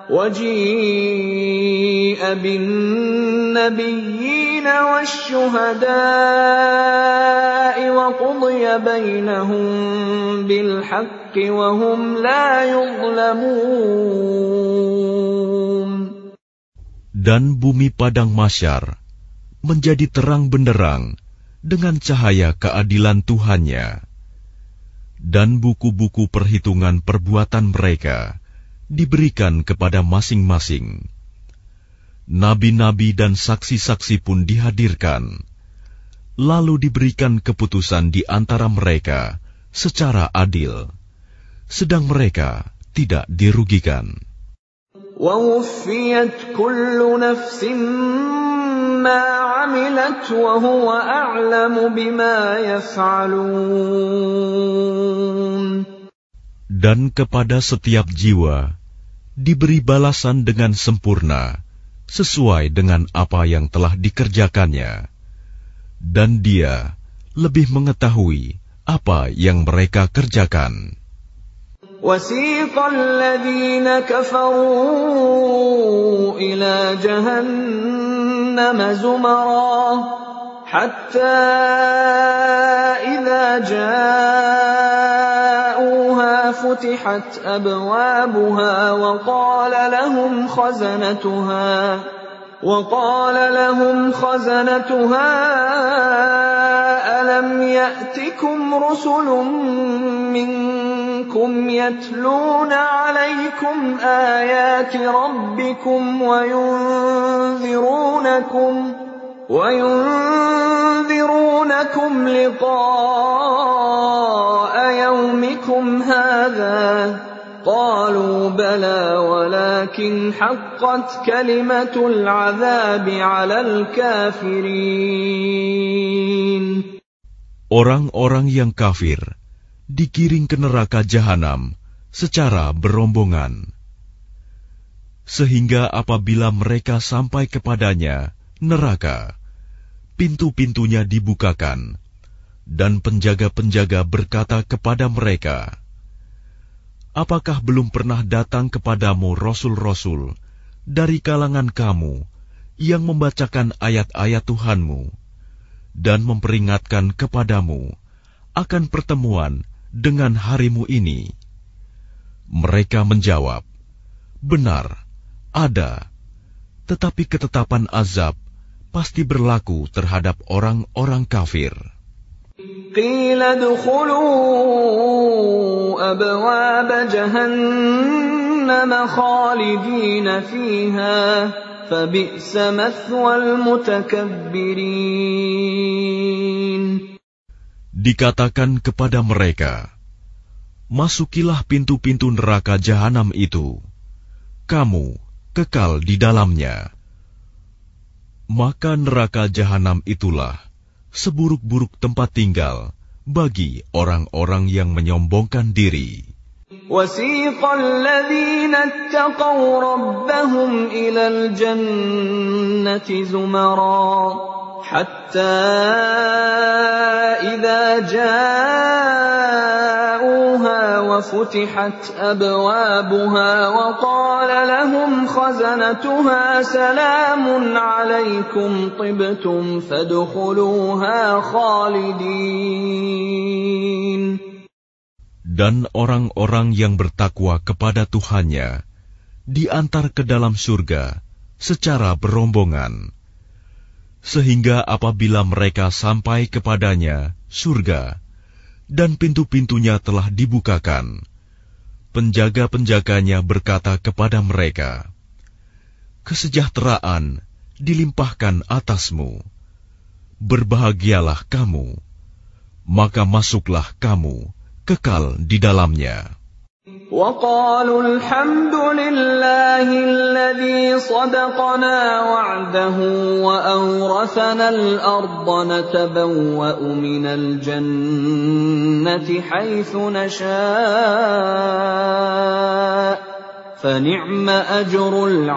Speaker 1: وَجِيءَ بِالنَّبِيِّينَ وَالشُّهَدَاءِ وَقُضِيَ بَيْنَهُم بِالْحَقِّ وَهُمْ لَا يُظْلَمُونَ.
Speaker 2: Dan bumi padang mahsyar menjadi terang benderang dengan cahaya keadilan Tuhannya, dan buku-buku perhitungan perbuatan mereka diberikan kepada masing-masing. Nabi-nabi dan saksi-saksi pun dihadirkan, lalu diberikan keputusan di antara mereka secara adil, sedang mereka tidak dirugikan.
Speaker 1: وَوُفِّيَتْ كُلُّ نَفْسٍ مَّا عَمِلَتْ وَهُوَ أَعْلَمُ بِمَا يَفْعَلُونَ.
Speaker 2: Dan kepada setiap jiwa diberi balasan dengan sempurna sesuai dengan apa yang telah dikerjakannya, dan Dia lebih mengetahui apa yang mereka kerjakan.
Speaker 1: وَسِيقَ الَّذِينَ كَفَرُوا إِلَى جَهَنَّمَ زُمَرًا حَتَّى إِذَا جَاءُوهَا فُتِحَتْ أَبْوَابُهَا وَقَالَ لَهُمْ خَزَنَتُهَا وَقَالَ لَهُمْ خَزَنَتُهَا أَلَمْ يَأْتِكُمْ رُسُلٌ مِّنكُمْ منكم يتلون عليكم آيات ربكم وينذرونكم وينذرونكم لقاء يومكم هذا قالوا بلى ولكن حقت كلمة العذاب على الكافرين.
Speaker 2: Orang-orang yang kafir digiring ke neraka jahanam secara berombongan, sehingga apabila mereka sampai kepadanya, neraka, pintu-pintunya dibukakan, dan penjaga-penjaga berkata kepada mereka, apakah belum pernah datang kepadamu rasul-rasul dari kalangan kamu yang membacakan ayat-ayat Tuhanmu dan memperingatkan kepadamu akan pertemuan dengan harimu ini? Mereka menjawab, benar, ada, tetapi ketetapan azab pasti berlaku terhadap orang-orang kafir.
Speaker 1: Qila dukhulu abwab jahannam khalidina fiha fabi'sa mathwal mutakabbirin.
Speaker 2: Dikatakan kepada mereka, masukilah pintu-pintu neraka jahanam itu, kamu kekal di dalamnya. Maka neraka jahanam itulah seburuk-buruk tempat tinggal bagi orang-orang yang menyombongkan diri.
Speaker 1: وَسِيقَ الَّذِينَ اتَّقَوْا رَبَّهُمْ إِلَى الْجَنَّةِ زُمَرًا حَتَّى إِذَا جَاءُوهَا وَفُتِحَتْ أَبْوَابُهَا وَقَالَ لَهُمْ خَزَنَتُهَا سَلَامٌ عَلَيْكُمْ طِبْتُمْ فَادْخُلُوهَا خَالِدِينَ.
Speaker 2: Dan orang-orang yang bertakwa kepada Tuhannya diantar ke dalam surga secara berombongan, sehingga apabila mereka sampai kepadanya, surga, dan pintu-pintunya telah dibukakan, penjaga-penjaganya berkata kepada mereka, kesejahteraan dilimpahkan atasmu, berbahagialah kamu, maka masuklah kamu kekal di dalamnya.
Speaker 1: وَقَالُوا الْحَمْدُ لِلَّهِ الَّذِي صَدَقَنَا وَعْدَهُ وَأَوْرَثَنَا الْأَرْضَ نَتَبَوَّأُ مِنَ الْجَنَّةِ حَيْثُ نَشَاءُ فَنِعْمَ أَجْرُ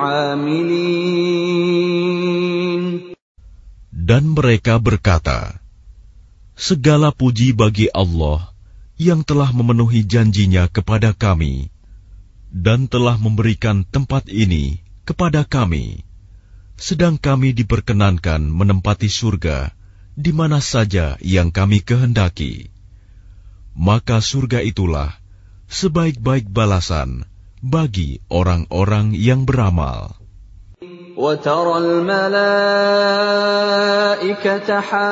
Speaker 1: الْعَامِلِينَ.
Speaker 2: Dan mereka berkata, segala puji bagi Allah yang telah memenuhi janjinya kepada kami dan telah memberikan tempat ini kepada kami, sedang kami diperkenankan menempati surga di mana saja yang kami kehendaki. Maka surga itulah sebaik-baik balasan bagi orang-orang yang beramal.
Speaker 1: وَتَرَى الْمَلَائِكَةَ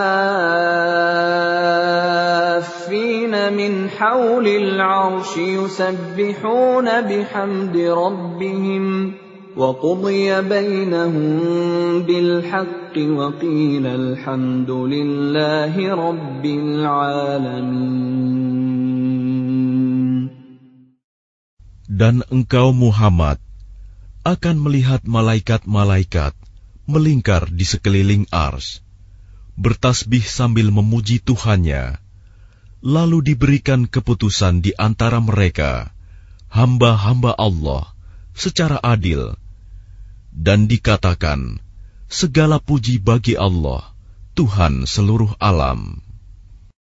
Speaker 1: حَافِّينَ مِنْ حَوْلِ الْعَرْشِ يُسَبِّحُونَ بِحَمْدِ رَبِّهِمْ وَقُضِيَ بَيْنَهُم بِالْحَقِّ وَقِيلَ الْحَمْدُ لِلَّهِ رَبِّ الْعَالَمِينَ.
Speaker 2: Dan engkau Muhammad akan melihat malaikat-malaikat melingkar di sekeliling ars, bertasbih sambil memuji Tuhannya, lalu diberikan keputusan di antara mereka, hamba-hamba Allah, secara adil, dan dikatakan, segala puji bagi Allah, Tuhan seluruh alam.